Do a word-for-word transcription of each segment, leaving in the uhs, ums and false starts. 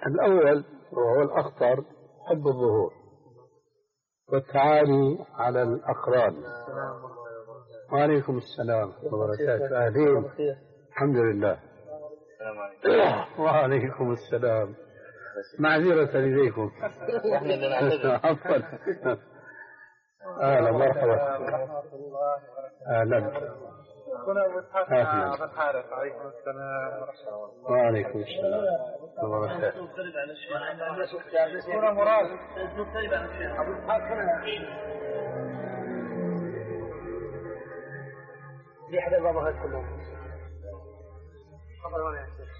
الأول وهو الأخطر حب الظهور والتعالي على الأقران. وعليكم السلام وبركاته. أهلين. الحمد لله. وعليكم السلام. معذرة لديكم. احنا اللي نعتذر. عفوا. اهلا مرحبا. اهلا. اهلا. ابو الحارث عليكم السلام ورحمه الله. وعليكم السلام وبركاته. دكتور مراد. ابو الحارث في حدا بابا هاد كلهم. خبر وين يا شيخ؟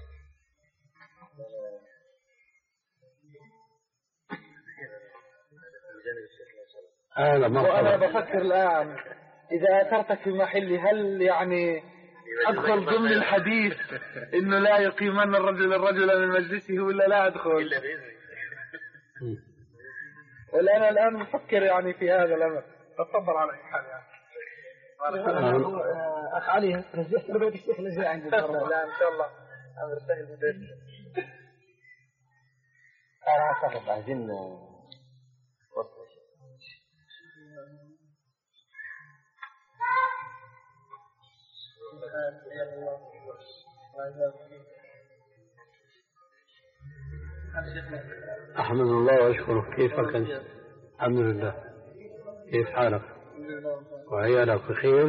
أهلا. وأنا بفكر الآن إذا أثرتك في محلي هل يعني أدخل ضمن الحديث إنه لا يقيمن الرجل الرجل من مجلسه ولا لا أدخل؟ إلا بإذنه. ولا أنا الآن بفكر يعني في هذا الأمر. تفضل على حال يعني. أخ علي رجعت لبيت الشيخ نزل عندي. لا إن شاء الله أمر سهل بديت. أنا أعتقد عايزين أحمد الله وأشكره. كيفك أنت؟ الحمد لله. كيف حالك؟ وعيالك بخير؟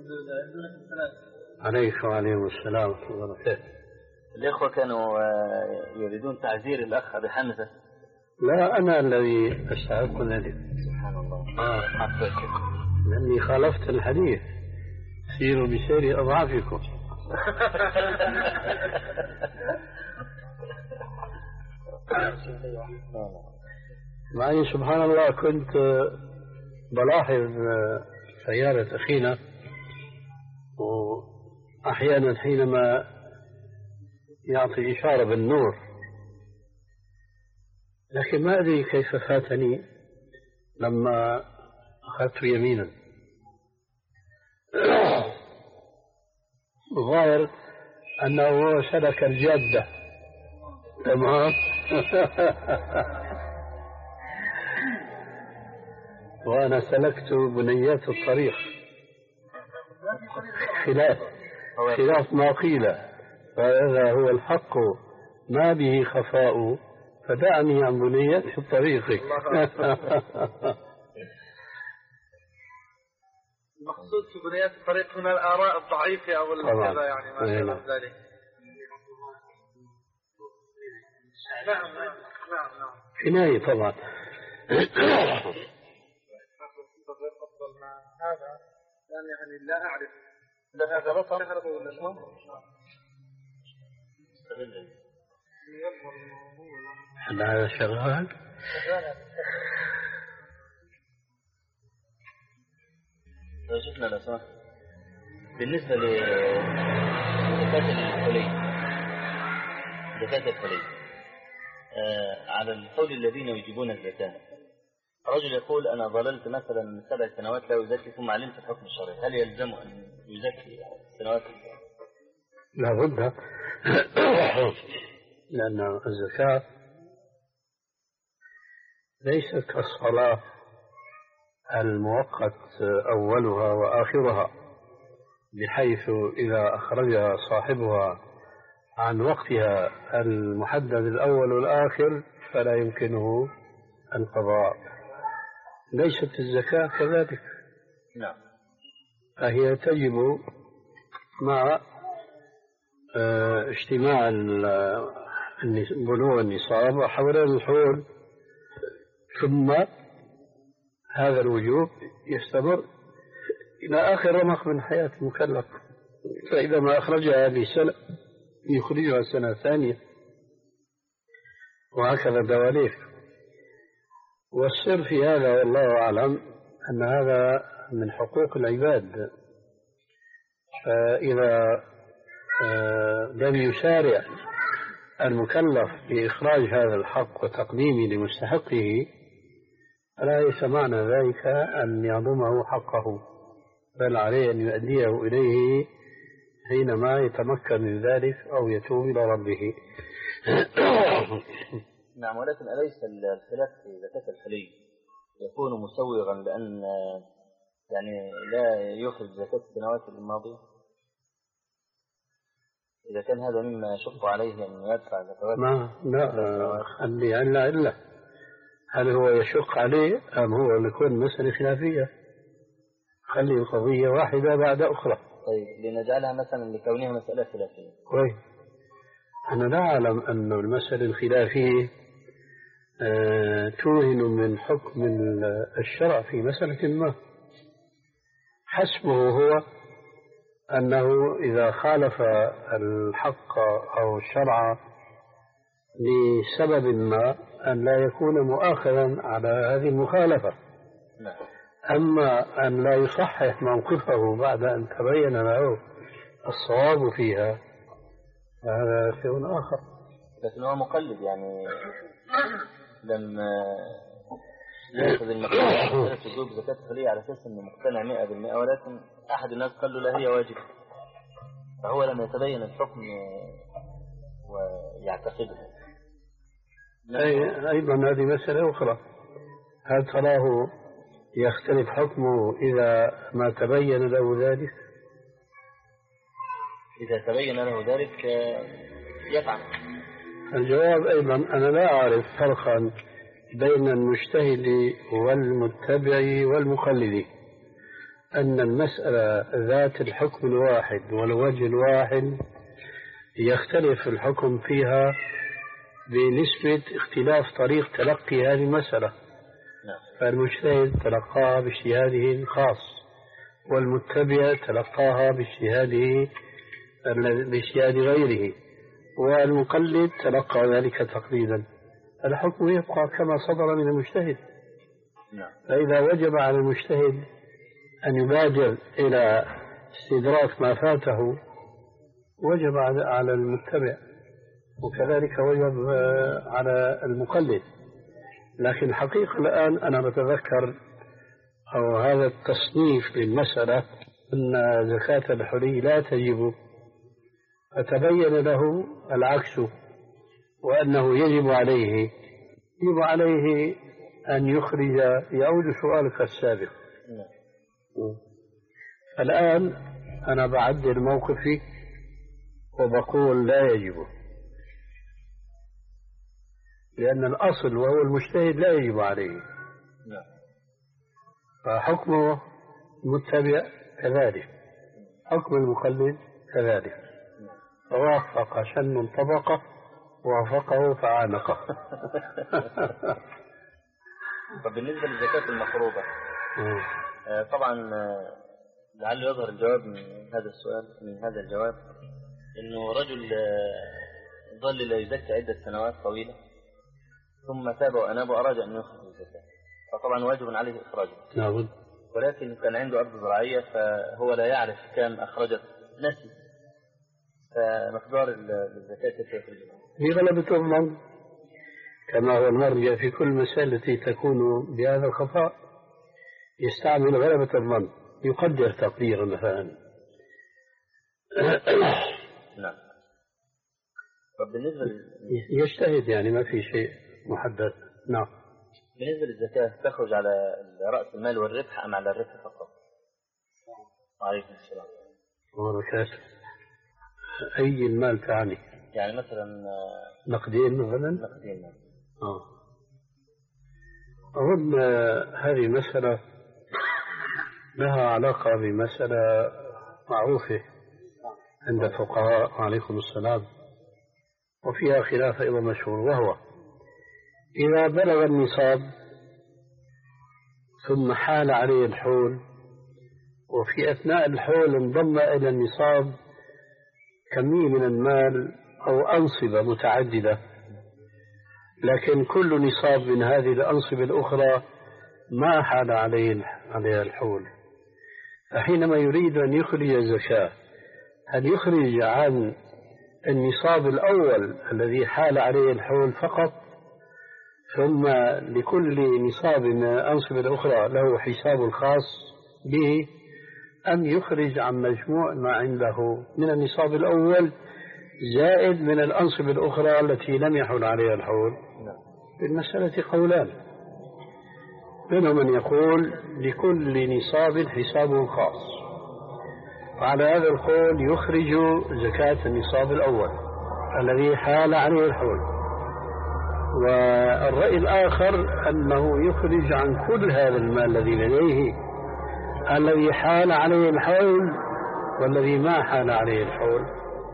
عليك وعليهم السلام ورحمة الله وبركاته. الإخوة كانوا يريدون تعزير الأخ أبي حمزة. لا أنا الذي أستحق ذلك. سبحان الله. آه. عفوا. لأني خالفت الحديث سيروا بسير أضعافكم. يعني سبحان الله كنت بلاحظ سيارة أخينا وأحيانا حينما يعطي إشارة بالنور، لكن ما أدري كيف فاتني لما أخذت يمينا. الظاهر أنه سلك الجادة. تمام. وأنا سلكت بنيات الطريق خلاف خلاف ما قيل، فهذا هو الحق ما به خفاء، فدعني عن بنيات الطريق. المقصود في بنيات الطريق هنا الآراء الضعيفة أو الكذا يعني ما شابه ذلك. نعم نعم نعم. كناية طبعا. هذا يعني لا أعرف لا هذا رقم ولا شو؟ هل هذا شغال؟ شفنا الأسماء بالنسبة لزكاة الحلي زكاة الحلي آه على القول الذين يجيبون الزكاة. رجل يقول أنا ظللت مثلا سبع سنوات لا يزكي ثم علمت الحكم الشرعي، هل يلزم أن يزكي السنوات؟ لا بد، لأن الزكاة ليست كالصلاة المؤقت أولها وآخرها، بحيث إذا أخرجها صاحبها عن وقتها المحدد الأول والآخر فلا يمكنه القضاء. ليست الزكاة كذلك. نعم. فهي تجب مع اجتماع بلوغ النصاب وحول الحول، ثم هذا الوجوب يستمر إلى آخر رمق من حياة المكلف، فإذا ما أخرجها هذه السنة يخرجها سنة ثانية، وهكذا دواليك. والسر في هذا والله أعلم أن هذا من حقوق العباد، فإذا لم يسارع المكلف بإخراج هذا الحق وتقديمه لمستحقه فلا ليس معنى ذلك أن يضمه حقه، بل عليه أن يؤديه إليه حينما يتمكن من ذلك أو يتوب إلى ربه. نعم، ولكن أليس الخلاف في زكاة الحلي يكون مسوغا لأن يعني لا يخرج زكاة السنوات الماضية؟ إذا كان هذا مما يشق عليه أن يدفع زكوات ما لا خلي عنا إلا هل هو يشق عليه أم هو يكون مسألة خلافية؟ خلي القضية واحدة بعد أخرى. طيب لنجعلها مثلا لكونها مسألة خلافية. كويس. أنا لا أعلم أن المسألة الخلافية أه توهن من حكم الشرع في مسألة ما. حسبه هو أنه إذا خالف الحق أو الشرع لسبب ما أن لا يكون مؤاخذا على هذه المخالفة. أما أن لا يصحح موقفه بعد أن تبين له الصواب فيها هذا شيء آخر. لكن هو مقلد، يعني لما يأخذ المقلد تجوب زكاة الحلي على أساس أنه مقتنع مئة بالمئة، ولكن أحد الناس قال له لا هي واجبة، فهو لما يتبين الحكم ويعتقده. أي أيضا هذه مسألة أخرى، هل تراه يختلف حكمه إذا ما تبين له ذلك؟ إذا تبين له ذلك يفعل. الجواب أيضا أنا لا أعرف فرقا بين المجتهد والمتبع والمقلد، أن المسألة ذات الحكم الواحد والوجه الواحد يختلف الحكم فيها بنسبة اختلاف طريق تلقي هذه المسألة. فالمجتهد تلقاها باجتهاده الخاص، والمتبع تلقاها باجتهاده باجتهاد غيره، والمقلد تلقى ذلك تقليدا. الحكم يبقى كما صدر من المجتهد. فإذا وجب على المجتهد أن يبادر إلى استدراك ما فاته وجب على المتبع، وكذلك وجب على المقلد. لكن الحقيقة الآن أنا بتذكر أو هذا التصنيف للمسألة أن زكاة الحلي لا تجب، فتبين له العكس، وأنه يجب عليه يجب عليه أن يخرج. يعود سؤالك السابق. الآن أنا بعدل موقفي وبقول لا يجب، لأن الأصل وهو المجتهد لا يجب عليه، فحكمه المتبع كذلك، حكم المقلد كذلك. فوافق شن طبقه وافقه فعانقه. طب بالنسبة للزكاة المفروضة، طبعا لعل يظهر الجواب من هذا السؤال من هذا الجواب إنه رجل ظل لا يزكى عدة سنوات طويلة، ثم تاب وأناب وأراد أن يخرج الزكاة، فطبعا واجب عليه إخراجه. نعم. ولكن كان عنده أرض زراعية فهو لا يعرف كم أخرجت، نسي، فمقدار الزكاة كيف يخرجها؟ هي غلبة الظن، كما هو المرجع في كل مسألة التي تكون بهذا الخفاء يستعمل غلبة الظن، يقدر تقديرا مثلا. نعم. فبالنسبة يجتهد، يعني ما في شيء محدد. نعم. بالنسبة للزكاة تخرج على رأس المال والربح أم على الربح فقط؟ وعليكم السلام. وبركاته. أي المال تعني؟ يعني مثلا نقدين مثلا؟ نقدين. آه. أظن هذه مسألة لها علاقة بمسألة معروفة عند الفقهاء، وعليكم السلام، وفيها خلاف أيضا مشهور، وهو إذا بلغ النصاب ثم حال عليه الحول، وفي أثناء الحول انضم إلى النصاب كمية من المال أو أنصبة متعددة، لكن كل نصاب من هذه الأنصبة الأخرى ما حال عليه عليها الحول، فحينما يريد أن يخرج الزكاة هل يخرج عن النصاب الأول الذي حال عليه الحول فقط، ثم لكل نصاب من الأنصبة الأخرى له حساب الخاص به، أم يخرج عن مجموع ما عنده من النصاب الأول زائد من الأنصب الأخرى التي لم يحل عليها الحول. في المسألة قولان، منهم من يقول لكل نصاب حسابه الخاص، وعلى هذا القول يخرج زكاة النصاب الأول الذي حال عليه الحول. والرأي الآخر أنه يخرج عن كل هذا المال الذي لديه، الذي حال عليه الحول والذي ما حال عليه الحول،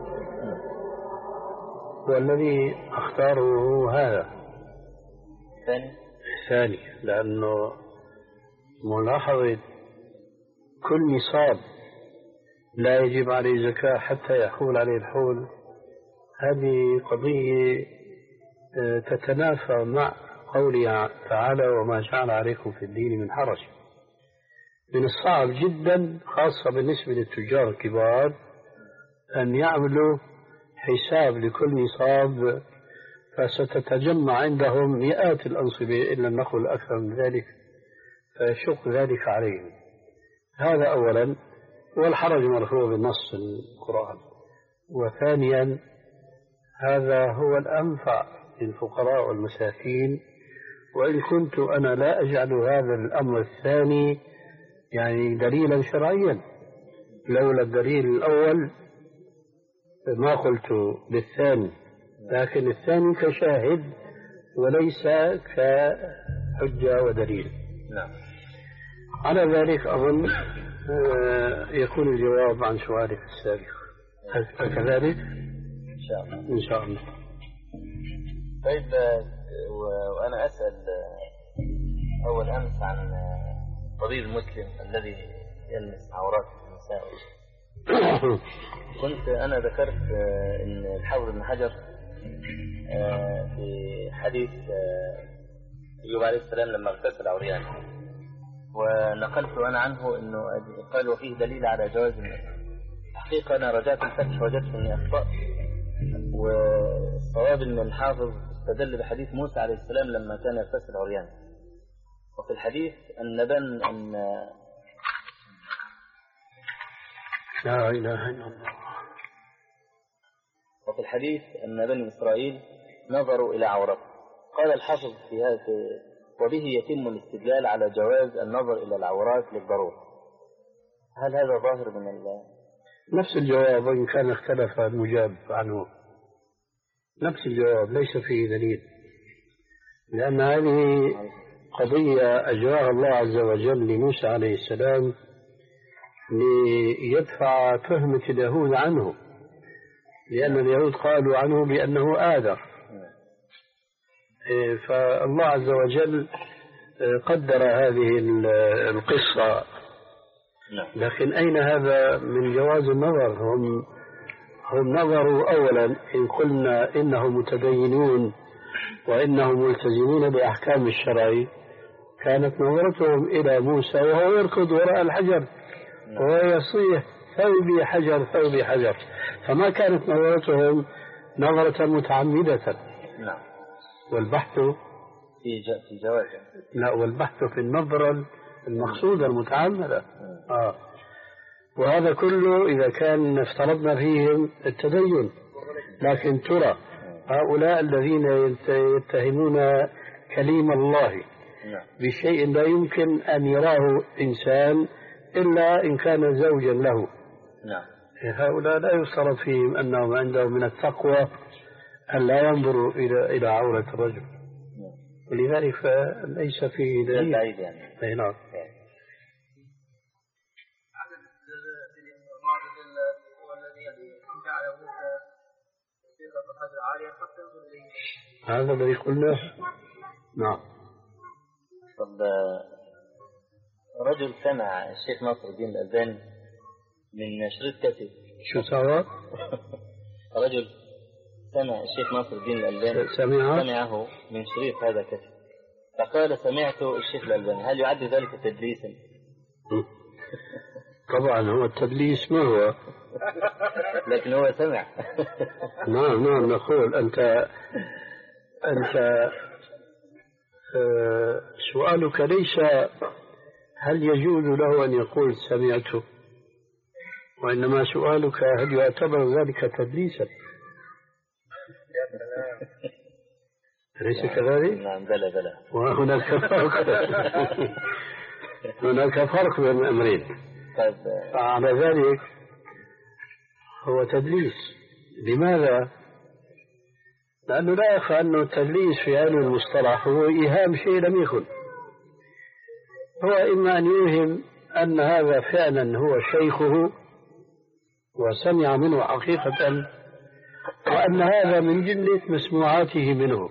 والذي اختاره هذا ثاني ثاني لأنه ملاحظة كل نصاب لا يجب عليه زكاة حتى يحول عليه الحول، هذه قضية تتنافى مع قوله تعالى وما جعل عليكم في الدين من حرج. من الصعب جدا خاصة بالنسبة للتجار الكبار أن يعملوا حساب لكل نصاب، فستتجمع عندهم مئات الأنصبة إن لم نقل أكثر من ذلك، فيشق ذلك عليهم. هذا أولا، والحرج مرفوع بنص القرآن. وثانيا هذا هو الأنفع للفقراء والمساكين، وإن كنت أنا لا أجعل هذا الأمر الثاني يعني دليلا شرعيا، لولا الدليل الأول ما قلت بالثاني، لكن الثاني كشاهد وليس كحجة ودليل. نعم. على ذلك أظن يكون الجواب عن سؤالك السابق، هكذلك إن شاء الله. إن شاء الله. طيب، وأنا أسأل أول أمس عن طبيب المسلم الذي يلمس عورات النساء. كنت أنا ذكرت أن الحافظ ابن حجر في حديث أيوب عليه السلام لما اغتسل عريان، ونقلت أنا عنه أنه قال وفيه دليل على جواز النساء. حقيقة أنا رجعت الفتح وجدت أني أخطأت، والصواب أن الحافظ استدل بحديث موسى عليه السلام لما كان يغتسل عريان، وفي الحديث أن بن أن لا إله إلا الله، وفي الحديث أن بني إسرائيل نظروا إلى عورته. قال الحافظ في هذا وبه يتم الاستدلال على جواز النظر إلى العورات للضرورة. هل هذا ظاهر من الله؟ نفس الجواب وإن كان اختلف المجاب عنه، نفس الجواب ليس فيه دليل، لأن هذه قضية أجراها الله عز وجل لموسى عليه السلام ليدفع تهمة اليهود عنه، لأن اليهود قالوا عنه بأنه آذر، فالله عز وجل قدر هذه القصة. لكن أين هذا من جواز النظر؟ هم هم نظروا أولا، إن قلنا إنهم متدينون وإنهم ملتزمون بأحكام الشرع، كانت نظرتهم إلى موسى وهو يركض وراء الحجر وهو يصيح ثوبي حجر ثوبي حجر، فما كانت نظرتهم نظرة متعمدة. نعم. والبحث في في جواز لا والبحث في النظرة المقصودة المتعمدة. آه. وهذا كله إذا كان افترضنا فيهم التدين، لكن ترى هؤلاء الذين يتهمون كليم الله بشيء لا يمكن أن يراه إنسان إلا إن كان زوجا له، هؤلاء لا يفترض فيهم أنهم عندهم من التقوى أن لا ينظروا إلى إلى عورة الرجل، ولذلك فليس فيه دليل. أي نعم. هذا الذي قلناه. نعم. طب رجل سمع الشيخ ناصر الدين الألباني من شريط كاسيت. شو سوى؟ رجل سمع الشيخ ناصر الدين الألباني سمعه؟ سمعه من شريط هذا كاسيت، فقال سمعت الشيخ الألباني، هل يعد ذلك تدليسا؟ طبعا هو التدليس ما هو، لكن هو سمع. نعم نعم نقول أنت أنت آه سؤالك ليس هل يجوز له أن يقول سمعته، وإنما سؤالك هل يعتبر ذلك تدليسا؟ أليس كذلك؟ نعم بلى بلى. وهناك فرق هناك فرق بين الأمرين. طيب على ذلك هو تدليس. لماذا؟ لأنه لا يخفى أنه التدليس في علم المصطلح هو إيهام شيء لم يكن. هو إما أن يوهم أن هذا فعلا هو شيخه وسمع منه حقيقة، وأن هذا من جملة مسموعاته منه،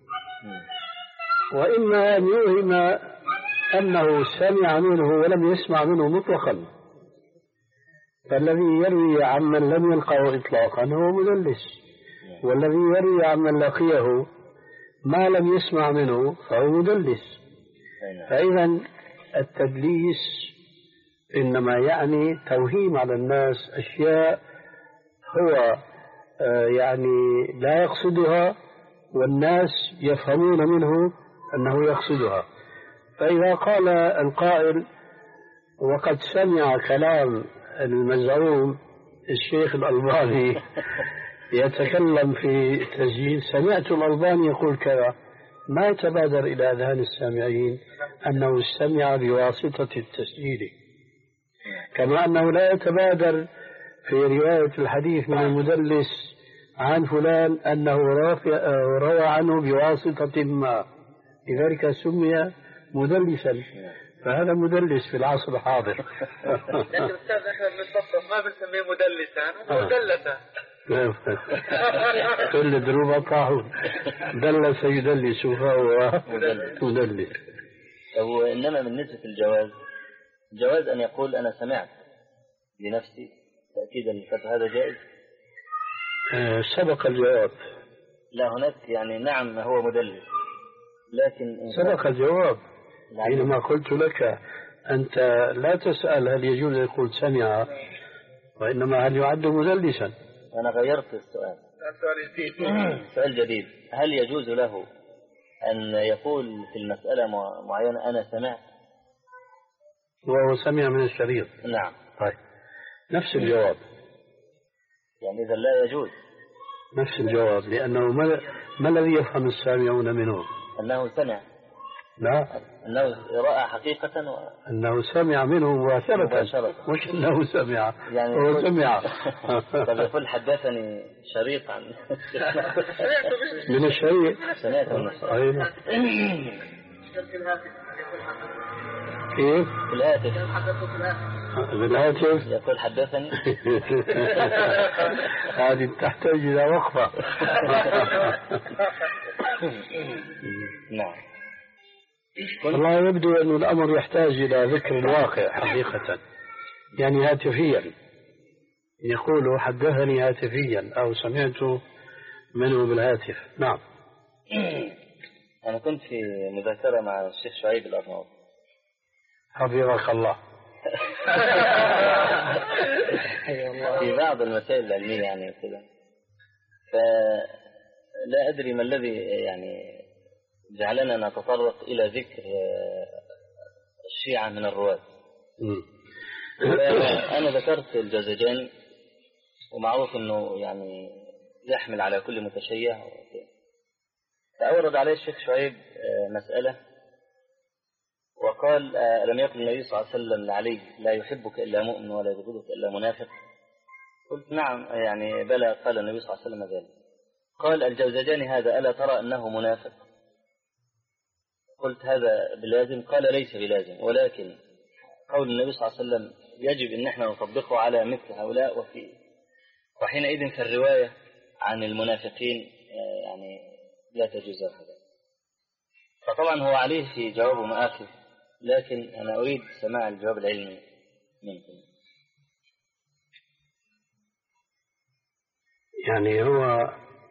وإما أن يوهم أنه سمع منه ولم يسمع منه مطلقا، فالذي يروي عمن لم يلقه إطلاقا هو مدلس، والذي يروي عمن لقيه ما لم يسمع منه فهو مدلس. فإذا التدليس إنما يعني توهيم على الناس أشياء هو يعني لا يقصدها، والناس يفهمون منه أنه يقصدها. فإذا قال القائل وقد سمع كلام المزعوم الشيخ الألباني يتكلم في تسجيل، سمعت الألباني يقول كذا، ما يتبادر إلى أذهان السامعين أنه استمع بواسطة التسجيل، كما أنه لا يتبادر في رواية الحديث من المدلس عن فلان أنه روى عنه بواسطة ما، لذلك سمي مدلسا. فهذا مدلس في العصر الحاضر. لكن أستاذ أحمد مصطفى ما بنسميه مدلسا، هو مدلسا. كل دروب طاحون، دلس يدلس فهو مدلس. وإنما بالنسبة للجواز، جواز أن يقول أنا سمعت بنفسي تأكيدا للفتح، هذا جائز؟ أه سبق الجواب. لا هناك يعني نعم هو مدلس، لكن سبق الجواب حينما قلت لك أنت لا تسأل هل يجوز أن يقول سمع، وإنما هل يعد مدلسا. أنا غيرت السؤال، سؤال جديد. هل يجوز له أن يقول في المسألة معينة أنا سمعت وهو سمع من الشريط؟ نعم. طيب نفس الجواب، يعني إذا لا يجوز نفس الجواب، لأنه ما, ما الذي يفهم السامعون منه؟ أنه سمع. لا، أنه رأى حقيقة و... أنه سمع منه مباشرة، مباشرة. مش أنه سمع يعني هو يقول... سمع. طب يقول حدثني شريط عن من الشريط، سمعت من الشريط. أيوة. كيف؟ في الهاتف، بالهاتف يقول حدثني. هذه تحتاج إلى وقفة. نعم. والله يبدو أن الأمر يحتاج إلى ذكر الواقع حقيقة، يعني هاتفيا، يقول حدثني هاتفيا أو سمعت منه بالهاتف. نعم. أنا كنت في مذاكرة مع الشيخ شعيب الأرناؤوطي حفظك الله. في بعض المسائل العلمية يعني كذا، فلا أدري ما الذي يعني جعلنا نتطرق إلى ذكر الشيعة من الرواة. أنا ذكرت الجوزجاني، ومعروف أنه يعني يحمل على كل متشيع، فأورد عليه الشيخ شعيب مسألة وقال ألم يقل النبي صلى الله عليه وسلم لعلي لا يحبك إلا مؤمن ولا يبغضك إلا منافق؟ قلت نعم يعني بلى، قال النبي صلى الله عليه وسلم ذلك. قال الجوزجاني هذا ألا ترى أنه منافق؟ قلت هذا بلازم؟ قال ليس بلازم، ولكن قول النبي صلى الله عليه وسلم يجب أن احنا نطبقه على مثل هؤلاء، وفي وحينئذ في الرواية عن المنافقين يعني لا تجوز هذا. فطبعا هو عليه في جوابه مآخذ، لكن أنا أريد سماع الجواب العلمي منكم. يعني هو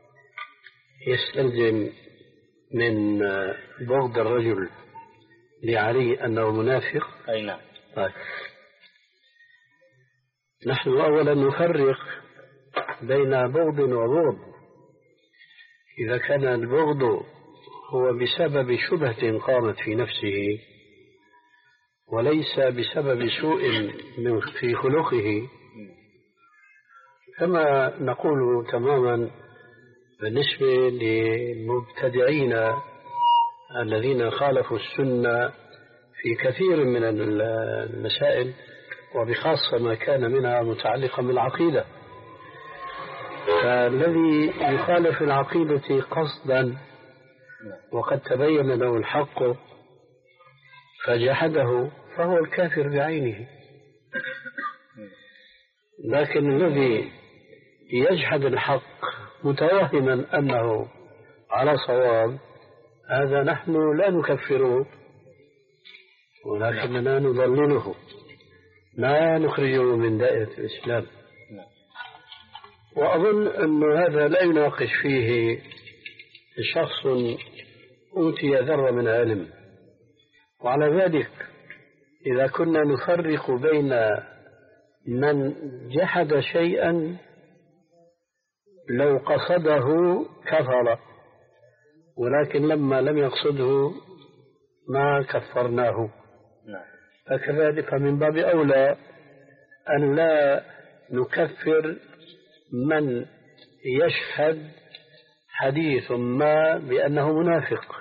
يستلزم من بغض الرجل لعلي أنه منافق؟ أي نعم. طيب. نحن أولا نفرق بين بغض وبغض. إذا كان البغض هو بسبب شبهة قامت في نفسه وليس بسبب سوء من في خلقه، كما نقول تماما بالنسبة للمبتدعين الذين خالفوا السنة في كثير من المسائل وبخاصة ما كان منها متعلقا بالعقيدة، فالذي يخالف العقيدة قصدا وقد تبين له الحق فجحده فهو الكافر بعينه. لكن الذي يجحد الحق متوهما أنه على صواب هذا نحن لا نكفره ولكننا نضلله، لا نخرجه من دائرة الإسلام. وأظن أن هذا لا يناقش فيه شخص أوتي ذرة من علم. وعلى ذلك إذا كنا نفرق بين من جحد شيئا لو قصده كفر، ولكن لما لم يقصده ما كفرناه، فكذلك من باب أولى أن لا نكفر من يشهد حديث ما بأنه منافق،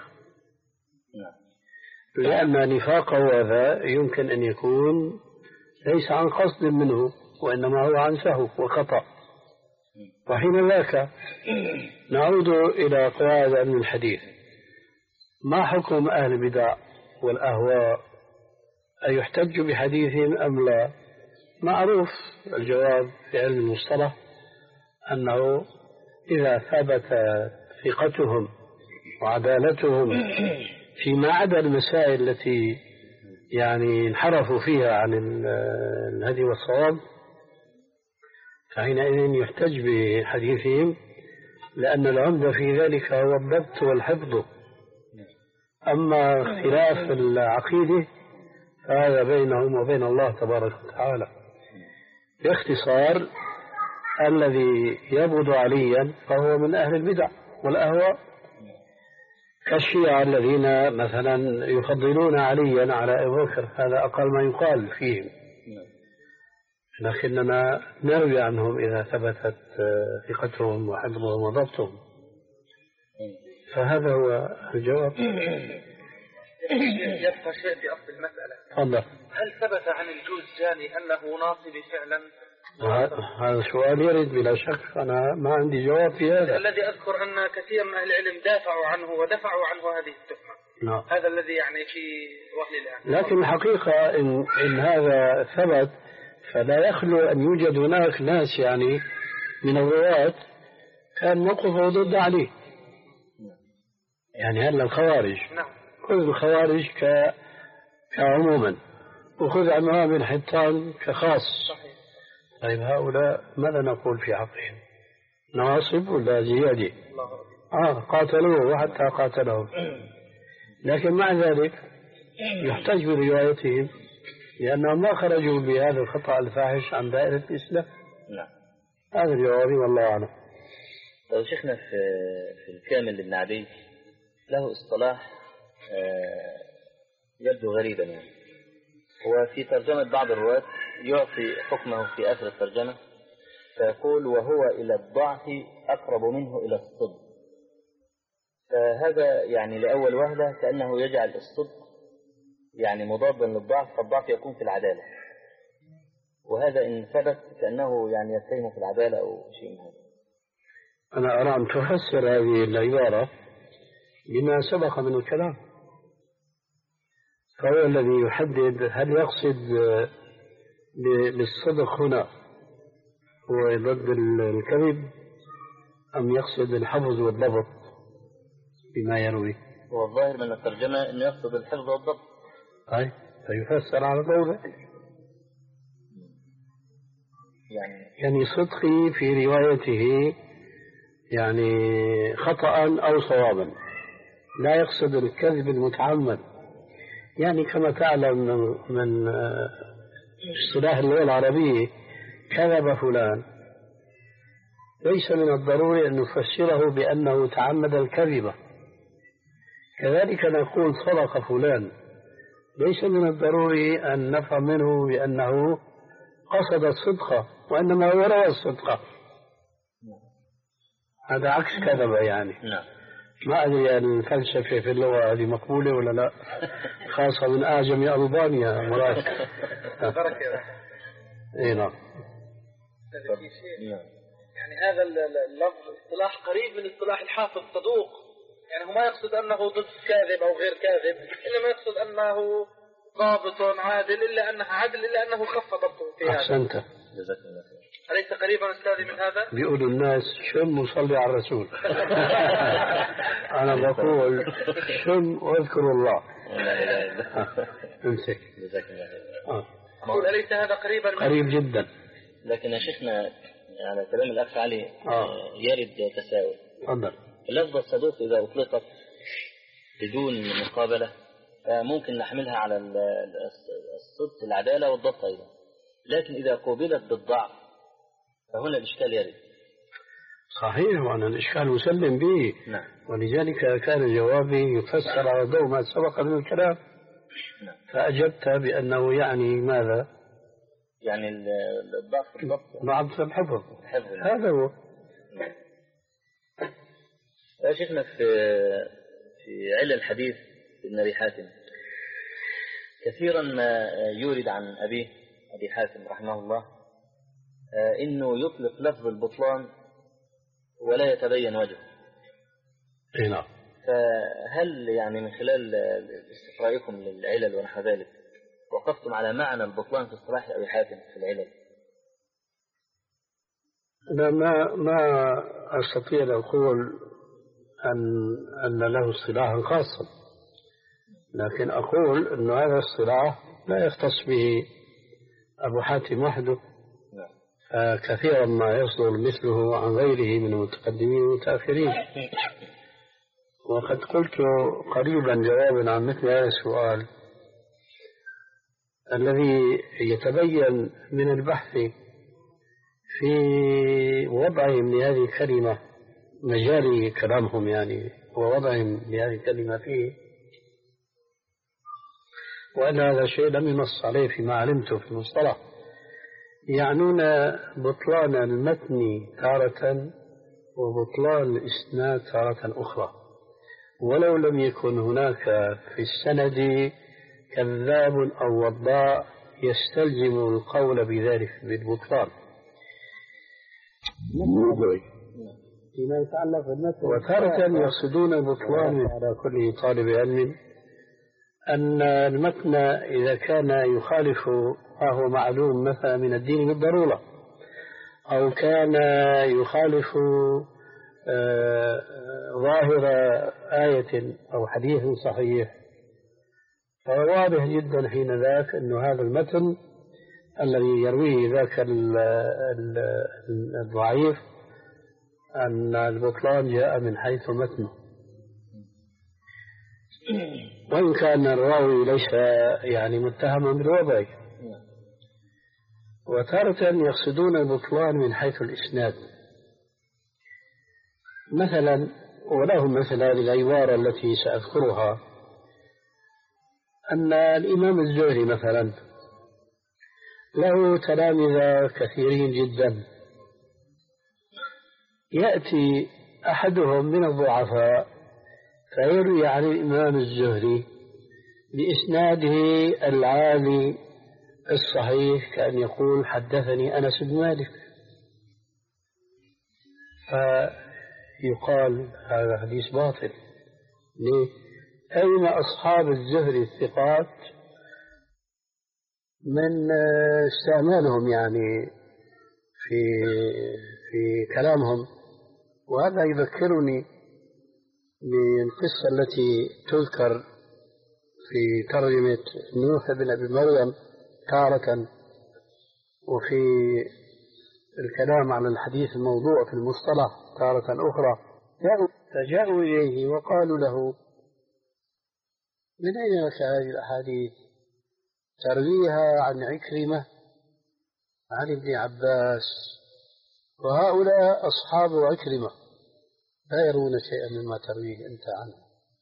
لأن نفاقه هذا يمكن أن يكون ليس عن قصد منه وإنما هو عن سهو وخطأ. وحين ذاك نعود إلى قواعد علم الحديث. ما حكم أهل البدع والأهواء؟ أيحتج بحديثهم أم لا؟ معروف الجواب في علم المصطلح أنه إذا ثبت ثقتهم وعدالتهم فيما عدا المسائل التي يعني انحرفوا فيها عن الهدي والصواب فحينئذ يحتج بحديثهم، لأن العمدة في ذلك هو الضبط والحفظ. أما اختلاف العقيدة فهذا بينهم وبين الله تبارك وتعالى. باختصار الذي يبغض عليا فهو من أهل البدع والأهواء، كالشيعة الذين مثلا يفضلون عليا على أبي بكر، هذا أقل ما يقال فيهم، لكننا نروي عنهم إذا ثبتت ثقتهم وحفظهم وضبطهم. فهذا هو الجواب. يبقى شيء في أصل المسألة. تفضل. هل ثبت عن الجوزجاني أنه ناصب فعلا؟ هذا سؤال يرد بلا شك، أنا ما عندي جواب في هذا. الذي أذكر أن كثير من أهل العلم دافعوا عنه ودفعوا عنه هذه التهمة. نعم. هذا الذي يعني في وهل الآن. لكن الحقيقة إن, إن هذا ثبت فلا يخلو أن يوجد هناك ناس يعني من الرواة كان موقفه ضد عليه. يعني هلا الخوارج، نعم. خذ الخوارج ك... كعموما وخذ عمام بن حطان كخاص. صحيح. طيب هؤلاء ماذا نقول في حقهم؟ نواصب ولا زيادة؟ آه قاتلوه وحتى قاتلهم، لكن مع ذلك يحتج بروايتهم لأنهم ما خرجوا بهذا الخطأ الفاحش عن دائرة الإسلام. نعم. هذا جوابي والله أعلم. لو شيخنا في في الكامل لابن عدي له اصطلاح يبدو غريبا يعني، وفي ترجمة بعض الرواة يعطي حكمه في آخر الترجمة فيقول وهو إلى الضعف أقرب منه إلى الصدق. فهذا يعني لأول وهلة كأنه يجعل الصدق يعني مضادا للضعف، فالضعف يكون في العدالة، وهذا إن ثبت كأنه يعني يتهم في العدالة أو شيء من هذا. أنا أرى أن تفسر هذه العبارة بما سبق من الكلام، فهو الذي يحدد هل يقصد بالصدق هنا هو ضد الكذب أم يقصد الحفظ والضبط بما يروي. هو الظاهر من الترجمة أنه يقصد الحفظ والضبط. أي فيفسر على ضوء يعني يعني صدقي في روايته يعني خطأ أو صوابا، لا يقصد الكذب المتعمد. يعني كما تعلم من اصطلاح اللغة العربية كذب فلان ليس من الضروري أن نفسره بأنه تعمد الكذبة، كذلك نقول صدق فلان ليس من الضروري أن نفهم منه بأنه قصد الصدق وإنما هو روى الصدق. هذا عكس كذبة يعني. نعم. ما أدري الفلسفة في اللغة هذه مقبولة ولا لا، خاصة من أعجم ألبانيا مراد. إيه نعم. يعني هذا اللفظ اصطلاح قريب من اصطلاح الحافظ صدوق، يعني هو ما يقصد أنه ضد كاذب أو غير كاذب، إنما يقصد أنه ضابط عادل، إلا أنه عدل إلا أنه خف ضبطه في هذا. أحسنت. أليس قريبا أستاذي من هذا؟ بيقولوا الناس شم وصلي على الرسول. أنا بقول شم واذكر الله. امسك. أقول أليس هذا قريبا؟ قريب جدا. لكن يا شيخنا على كلام الأخ علي آه. يرد تساؤل. تفضل. اللفظة الصدوق إذا أطلقت بدون مقابلة ممكن نحملها على الصدق العدالة والضبط أيضا، لكن إذا قوبلت بالضعف فهنا الإشكال يرد. صحيح، وأنا الإشكال مسلم به. نعم. ولذلك كان جوابي يفسر على ضوء ما سبق من الكلام. نعم. فأجبت بأنه يعني ماذا؟ يعني الضعف في الضبط. ضعف في الحفظ. هذا هو. يا شيخنا في في علل الحديث ابن أبي حاتم كثيرا ما يورد عن أبيه أبي حاتم رحمه الله إنه يطلق لفظ البطلان ولا يتبين وجهه. إيه نعم. فهل يعني من خلال استقرائكم للعلل ونحو ذلك وقفتم على معنى البطلان في اصطلاح أبي حاتم في العلل؟ أنا ما ما أستطيع أن أقول أن أن له اصطلاحا خاصا، لكن أقول أن هذا الاصطلاح لا يختص به أبو حاتم وحده، فكثيرا ما يصدر مثله عن غيره من المتقدمين والمتأخرين. وقد قلت قريبا جوابا عن مثل هذا السؤال الذي يتبين من البحث في وضعهم لهذه الكلمة، مجال كلامهم يعني ووضعهم لهذه الكلمة فيه، وأن هذا شيء لم ينص عليه فيما علمته في المصطلح. يعنون بطلان المتن تارة وبطلان الإسناد تارة أخرى، ولو لم يكن هناك في السند كذاب أو وضاع يستلزم القول بذلك بالبطلان فيما يتعلق بالمتن. وتارة يقصدون البطلان على كل طالب علم أن المتن إذا كان يخالف ما هو معلوم مثلا من الدين بالضرورة، أو كان يخالف ظاهر آية أو حديث صحيح، فواضح جدا حين ذاك أن هذا المتن الذي يرويه ذاك الضعيف أن البطلان جاء من حيث متنه، وإن كان الراوي ليس يعني متهما بالوضع. وتارة يقصدون البطلان من حيث الإسناد، مثلا ولهم مثلا العبارة التي سأذكرها أن الإمام الزهري مثلا له تلامذة كثيرين جدا، يأتي أحدهم من الضعفاء فيروي عن الإمام الزهري بإسناده العالي الصحيح كأن يقول حدثني أنس بن مالك، فيقال هذا حديث باطل. ليه؟ أين أصحاب الزهري الثقات من استعمالهم يعني في في كلامهم؟ وهذا يذكرني بالقصة التي تذكر في ترجمة نوح بن أبي مريم تارة، وفي الكلام عن الحديث الموضوع في المصطلح تارة أخرى. فجاءوا إليه وقالوا له من أين لك هذه الأحاديث ترويها عن عكرمة عن ابن عباس، وهؤلاء أصحاب عكرمة لا يرون شيئا مما ترويه أنت عنه.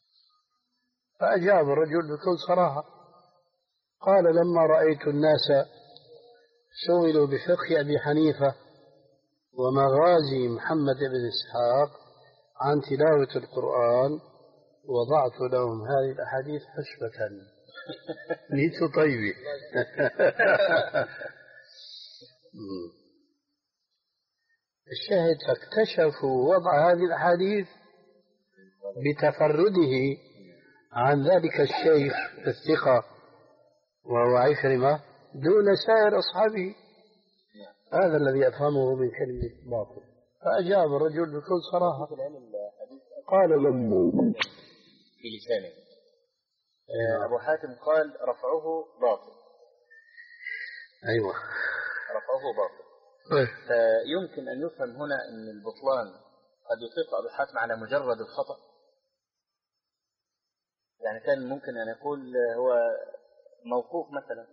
فأجاب الرجل بكل صراحة قال لما رأيت الناس شغلوا بفقه أبي حنيفة ومغازي محمد بن إسحاق عن تلاوة القرآن، وضعت لهم هذه الأحاديث حسبة نيت طيبة. الشاهد فاكتشفوا وضع هذه الأحاديث بتفرده عن ذلك الشيخ الثقة وهو عكرمة دون سائر أصحابه. هذا الذي أفهمه من كلمة باطل. فأجاب الرجل بكل صراحة قال لم في لسانه. أبو حاتم قال رفعه باطل. أيوة رفعه باطل. فيمكن أن يفهم هنا أن البطلان قد يطلق أبو حاتم على مجرد الخطأ، يعني كان ممكن أن يقول هو موقوف مثلا.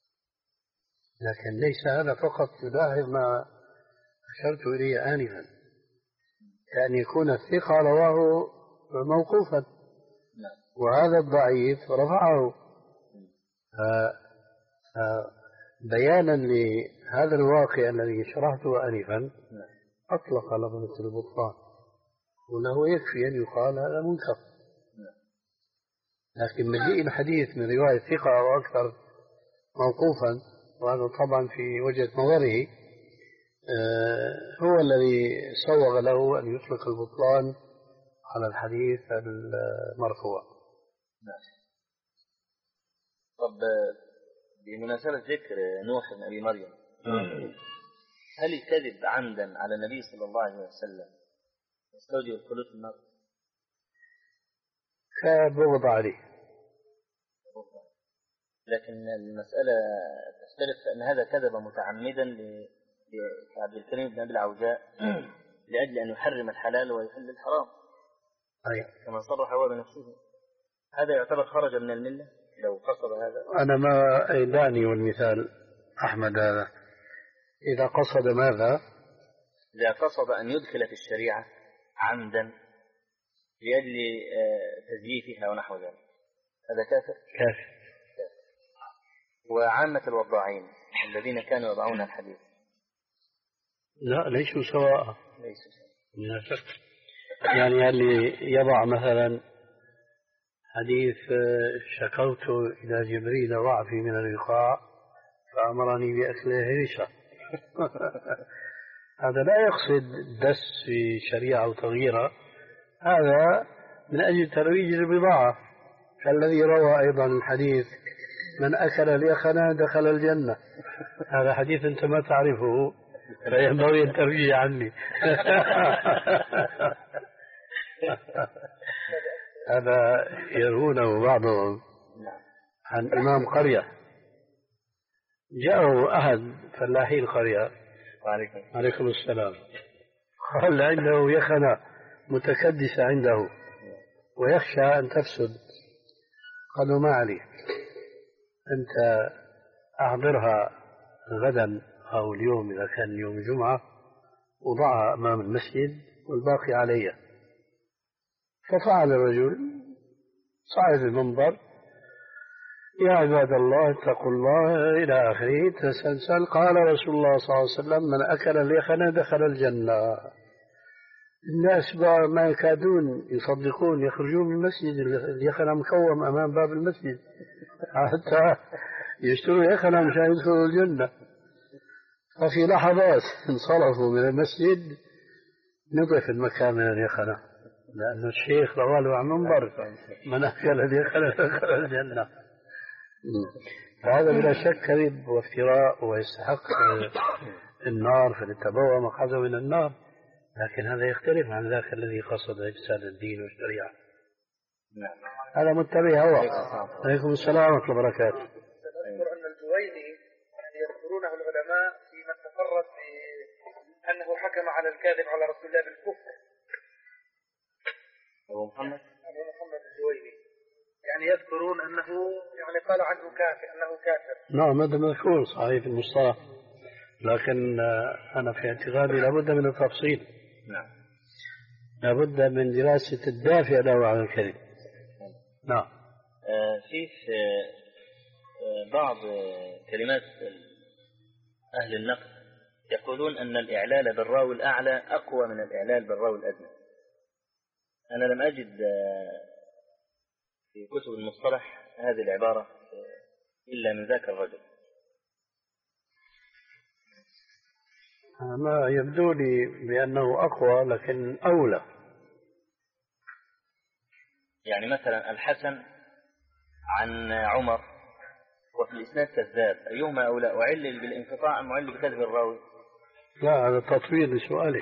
لكن ليس هذا فقط، يلاحظ ما أشرت إليه آنفا، كأن يكون الثقة رواه موقوفا وهذا الضعيف رفعه. بيانا لهذا الواقع الذي شرحته آنفا أطلق لفظة البطلان، وله يكفي أن يقال هذا منكر. لكن مجيء الحديث من رواية ثقة أو أكثر موقوفا، وهذا طبعا في وجهة نظره هو الذي سوغ له أن يطلق البطلان على الحديث المرفوع. طب بمناسبة ذكر نوح بن أبي مريم، هل الكذب عمدا على النبي صلى الله عليه وسلم يستوجب الخلود في النار؟ كبغض عليه. لكن المسألة تختلف، أن هذا كذب متعمدا لعبد الكريم بن أبي العوجاء لأجل أن يحرم الحلال ويحل الحرام. أي. كما صرح هو بنفسه. هذا يعتبر خرج من الملة لو قصد هذا. أنا ما دعني والمثال أحمد هذا إذا قصد ماذا؟ إذا قصد أن يدخل في الشريعة عمدا لأجل تزييفها ونحو ذلك، هذا كافر؟ كافر. وعامة الوضاعين الذين كانوا يضعون الحديث لا ليسوا سواء. ليسوا سواء. يعني اللي يضع مثلا حديث شكوت إلى جبريل ضعفي من الوقاع فأمرني بأكل هريشة هذا لا يقصد دس في شريعة أو تغييرها، هذا من أجل ترويج البضاعة. كالذي روى أيضا الحديث من أكل اليخنة دخل الجنة، هذا حديث أنت ما تعرفه فينبغي أن ترويه عني هذا يروونه بعضهم عن إمام قرية، جاءه أحد فلاحي القرية عليكم السلام، قال عنده يخنة متكدسة عنده ويخشى أن تفسد، قالوا ما عليه أنت أحضرها غدا أو اليوم إذا كان يوم جمعة وضعها أمام المسجد والباقي علي. ففعل الرجل، صعد المنبر يا عباد الله اتقوا الله إلى آخره تسلسل، قال رسول الله صلى الله عليه وسلم من أكل اليخنة دخل الجنة. الناس ما يكادون يصدقون، يخرجون من المسجد اليخنة مكوم أمام باب المسجد حتى يشتروا يخنة مشان يدخلوا الجنة. ففي لحظات انصرفوا من المسجد نظف المكان من اليخنة، لأن الشيخ رواه عن منبر من أكل اليخنة دخل الجنة. فهذا بلا شك كذب وافتراء ويستحق النار، فليتبوأ مقعده من النار، لكن هذا يختلف عن ذاك الذي قصد إفساد الدين والشريعة. هذا متبع هو. عليكم السلام ورحمة الله وبركاته. أذكر أن الجويني يعني يذكرونه العلماء في من تفرد بأنه حكم على الكاذب على رسول الله بالكفر. أبو محمد أبو محمد الجويني يعني يذكرون أنه يعني قال عنه كافر، أنه كافر. نعم هذا مذكور صحيح في المصطلح، لكن أنا في اعتقادي لابد من التفصيل. نعم. لابد من دراسة الدافع له على الكذب. نعم. آه في آه بعض كلمات أهل النقد يقولون أن الإعلال بالراوي الأعلى أقوى من الإعلال بالراوي الأدنى. أنا لم أجد في كتب المصطلح هذه العبارة إلا من ذاك الرجل. ما يبدو لي بأنه أقوى لكن أولى. يعني مثلا الحسن عن عمر وفي الإسناد كذاب، أيهما أولى؟ أعلل بالانقطاع أم أعلل بكذب الراوي؟ لا، هذا تطوير لسؤالك.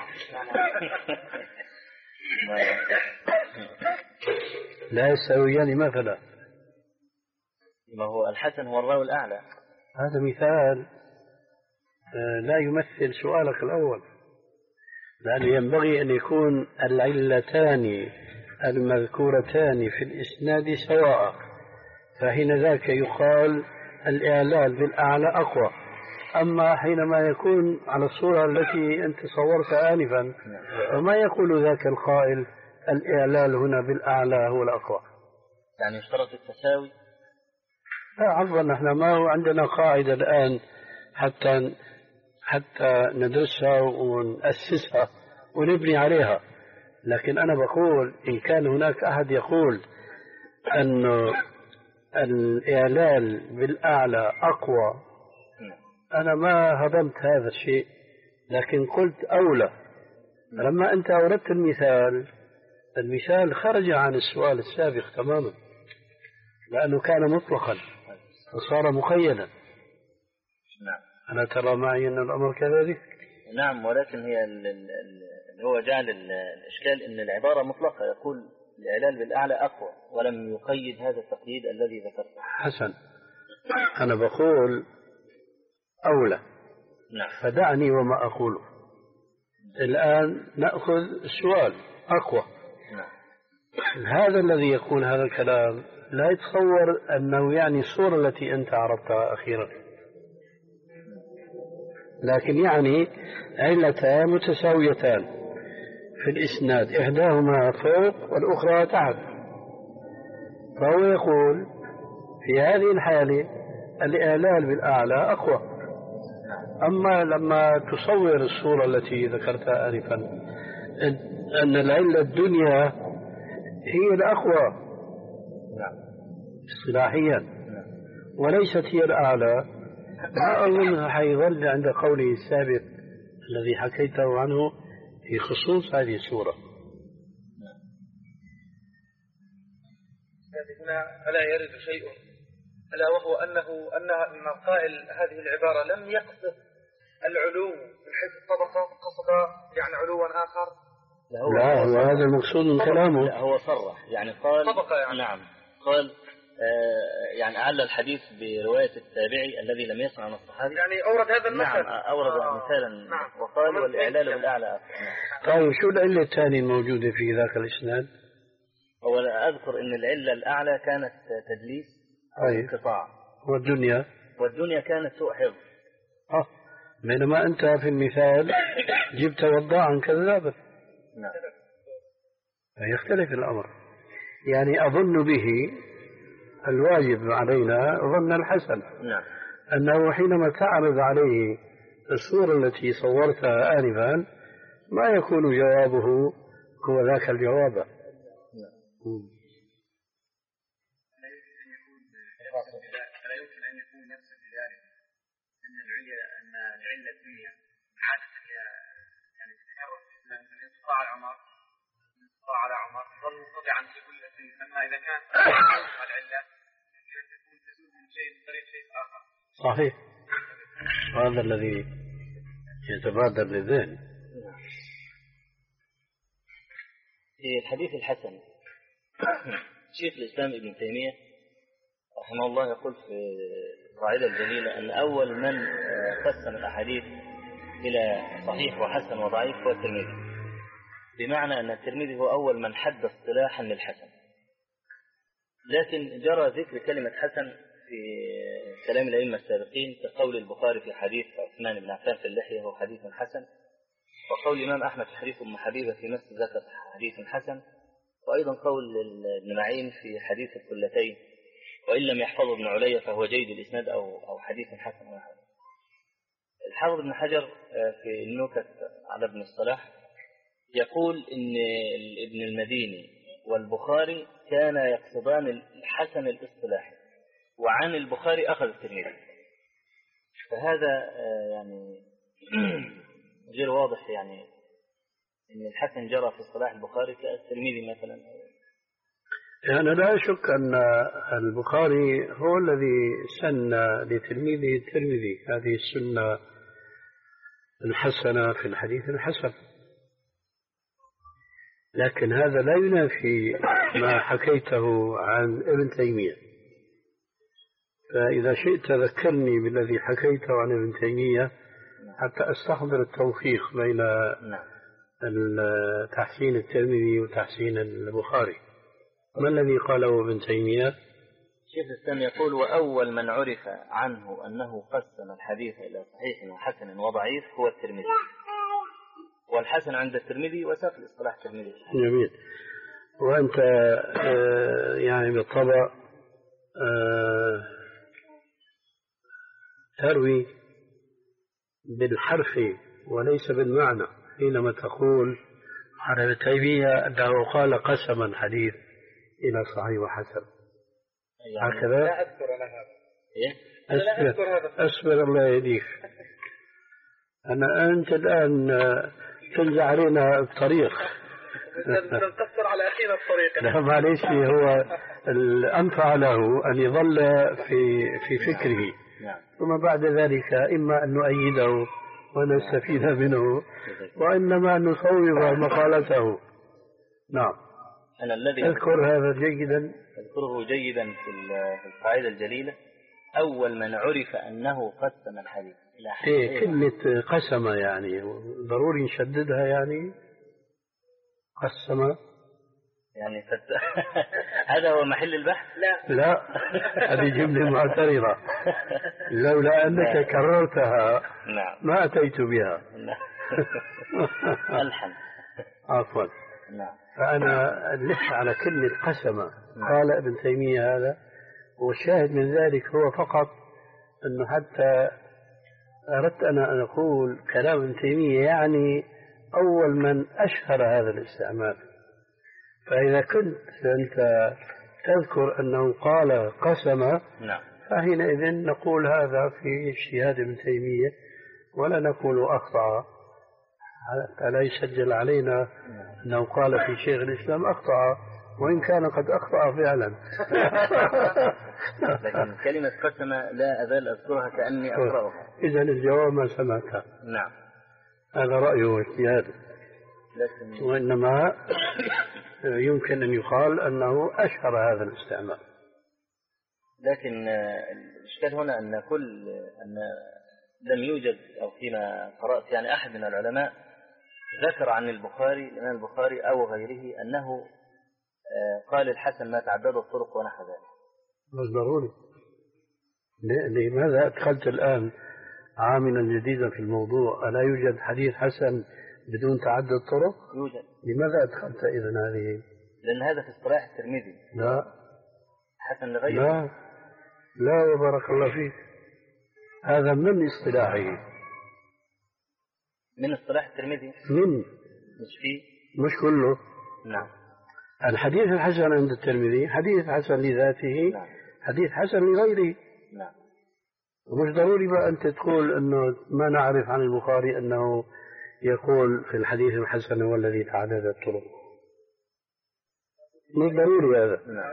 لا يستويان مثلا. ما هو الحسن هو الراوي الأعلى. هذا مثال لا يمثل سؤالك الأول، لأنه ينبغي أن يكون العلتان المذكورتان في الإسناد سواء، فحين ذاك يقال الإعلال بالأعلى أقوى. أما حينما يكون على الصورة التي أنت صورتها آنفا وما يقول ذاك القائل الإعلال هنا بالأعلى هو الأقوى. يعني يشترط التساوي؟ لا عفوا، نحن ما هو عندنا قاعدة الآن حتى حتى ندرسها ونأسسها ونبني عليها، لكن أنا بقول إن كان هناك أحد يقول أن الإعلال بالأعلى أقوى، أنا ما هضمت هذا الشيء، لكن قلت أولى. لما أنت أوردت المثال، المثال خرج عن السؤال السابق تماما، لأنه كان مطلقا فصار مقيدا. نعم. أنا ترى معي أن الأمر كذلك؟ نعم، ولكن هي اللي هو جعل الإشكال أن العبارة مطلقة، يقول الإعلال بالأعلى أقوى ولم يقيد هذا التقييد الذي ذكرته. حسن، أنا بقول أولى. نعم. فدعني وما أقوله. الآن نأخذ السؤال أقوى. نعم. هذا الذي يقول هذا الكلام لا يتصور أنه يعني الصورة التي أنت عرضتها أخيرا، لكن يعني علتان متساويتان في الإسناد، إحداهما فوق والأخرى تحت، فهو يقول في هذه الحالة الإعلال بالأعلى أقوى. أما لما تصور الصورة التي ذكرتها آنفا أن العلة الدنيا هي الأقوى اصطلاحيا وليست هي الأعلى، ما أظنها حيظل عند قوله السابق الذي حكيته عنه في خصوص هذه السورة. هنا ألا يرد شيء ألا وهو أنه أن القائل هذه العبارة لم يقصد العلو من حيث الطبقة، قصد يعني علوا آخر. لا، هو هذا المقصود من كلامه. لا، هو صرح يعني قال طبقة يعني. نعم، قال آه يعني أعلى الحديث برواية التابعي الذي لم يسمع من الصحابي، يعني أورد هذا المثل. نعم، أورد آه مثالا. نعم. وقال والإعلال بالأعلى. طيب شو العلة الثانية الموجودة في ذاك الإسناد؟ هو أذكر أن العلة الأعلى كانت تدليس أو انقطاع، والدنيا والدنيا كانت سوء حفظ. آه. بينما أنت في المثال جبت وضاعا كذابا. نعم. يختلف الأمر. يعني أظن به الواجب علينا ظن الحسن. نعم. أنه حينما تعرض عليه الصورة التي صورتها آنفا ما يكون جوابه هو ذاك الجواب. نعم. فلا يمكن أن يكون نفس ذلك أن العليا أن العلة الدنيا عادة يعني تتكرر من انقطاع عمر من انقطاع على عمر ظل منقطعا في كل سن، أما إذا كان العلة تكون تزول من شيء من طريق شيء آخر. صحيح، هذا الذي يتبادر للذهن. في الحديث الحسن شيخ الإسلام ابن تيمية رحمه الله يقول في القاعدة الجليلة أن أول من قسم الأحاديث إلى صحيح وحسن وضعيف هو الترمذي، بمعنى أن الترمذي هو أول من حد اصطلاحا للحسن. لكن جرى ذكر كلمة حسن في كلام الأئمة السابقين كقول البخاري في حديث عثمان بن عفان في اللحية هو حديث حسن، وقول الإمام أحمد في حديث أم حبيبة في مسجد ذكر حديث حسن، وأيضا قول ابن معين في حديث القلتين وإن لم يحفظه ابن علي فهو جيد الإسناد أو أو حديث حسن. الحافظ ابن حجر في النكت على ابن الصلاح يقول إن ابن المديني والبخاري كان يقصدان الحسن الاصطلاحي، وعن البخاري أخذ الترمذي. فهذا يعني غير واضح، يعني إن الحسن جرى في اصطلاح البخاري كالترمذي مثلا. يعني لا أشك أن البخاري هو الذي سن لتلميذه الترمذي هذه السنة الحسنة في الحديث الحسن، لكن هذا لا ينافي ما حكيته عن ابن تيمية. فإذا شئت ذكرني بالذي حكيته عن ابن تيمية حتى أستحضر التوفيق بين تحسين الترمذي وتحسين البخاري. ما الذي قاله ابن تيمية؟ شيخ الإسلام يقول: وأول من عرف عنه أنه قسم الحديث إلى صحيح وحسن وضعيف هو الترمذي، والحسن عند الترمذي وساق الاصطلاح الترمذي. جميل. وأنت آه يعني بالطبع آه تروي بالحرف وليس بالمعنى حينما تقول عن ابن تيمية أنه قال قسم الحديث إلى صحيح وحسن. يعني هكذا؟ لا أذكر أنا هذا. إيه؟ أنا لا أذكر هذا. أصبر الله يهديك. أنا أنت الآن تنزع علينا الطريق. نقصر على أخينا الطريق. لا معليش، هو الأنفع له أن يظل في في فكره، ثم بعد ذلك إما أن نؤيده ونستفيد منه، وإنما أن نصوب مقالته. نعم. أنا الذي أذكر هذا جيدا، أذكره جيدا في القاعدة الجليلة: أول من عرف أنه قسم الحديث. إيه كلمة قسم يعني ضروري نشددها، يعني قسم يعني فت... هذا هو محل البحث؟ لا لا، هذه جملة معترضة، لولا أنك كررتها نعم ما أتيت بها. ألحن. عفوا. نعم. فأنا لح على كلمة قسم قال ابن تيمية هذا، والشاهد من ذلك هو فقط أنه حتى أردت أنا أن أقول كلام ابن تيمية يعني أول من أشهر هذا الاستعمال. فإذا كنت أنت تذكر أنه قال قسم، نعم، فحينئذ نقول هذا في اجتهاد ابن تيمية، ولا نقول أخطأ، حتى لا يسجل علينا أنه قال في شيخ الإسلام أخطأ، وإن كان قد أخطأ فعلا. لكن كلمة قسم لا أزال أذكرها كأني أقرأها. إذن الجواب ما سمعتها. نعم، هذا رأيه واجتهاده، لكن وإنما يمكن أن يقال أنه أشهر هذا الاستعمال. لكن الإشكال هنا أن كل أن لم يوجد، أو فيما قرأت يعني أحد من العلماء ذكر عن البخاري الإمام البخاري أو غيره أنه قال الحسن ما تعدد الطرق ونحو ذلك. مش ضروري. لماذا أدخلت الآن عاملا جديدا في الموضوع؟ ألا يوجد حديث حسن بدون تعدد طرق؟ يوجد. لماذا أدخلت إذن هذه؟ لأن هذا في اصطلاح الترمذي. لا حسن لغيره. لا لا وبارك الله فيك، هذا من اصطلاحه، من اصطلاح الترمذي. من مش فيه، مش كله. نعم. الحديث الحسن عند الترمذي حديث حسن لذاته، نعم. حديث حسن لغيره. نعم. ومش ضروري بقى أنت تقول أنه ما نعرف عن البخاري أنه يقول في الحديث الحسن هو الذي تعدد الطرق، مش ضروري هذا. نعم.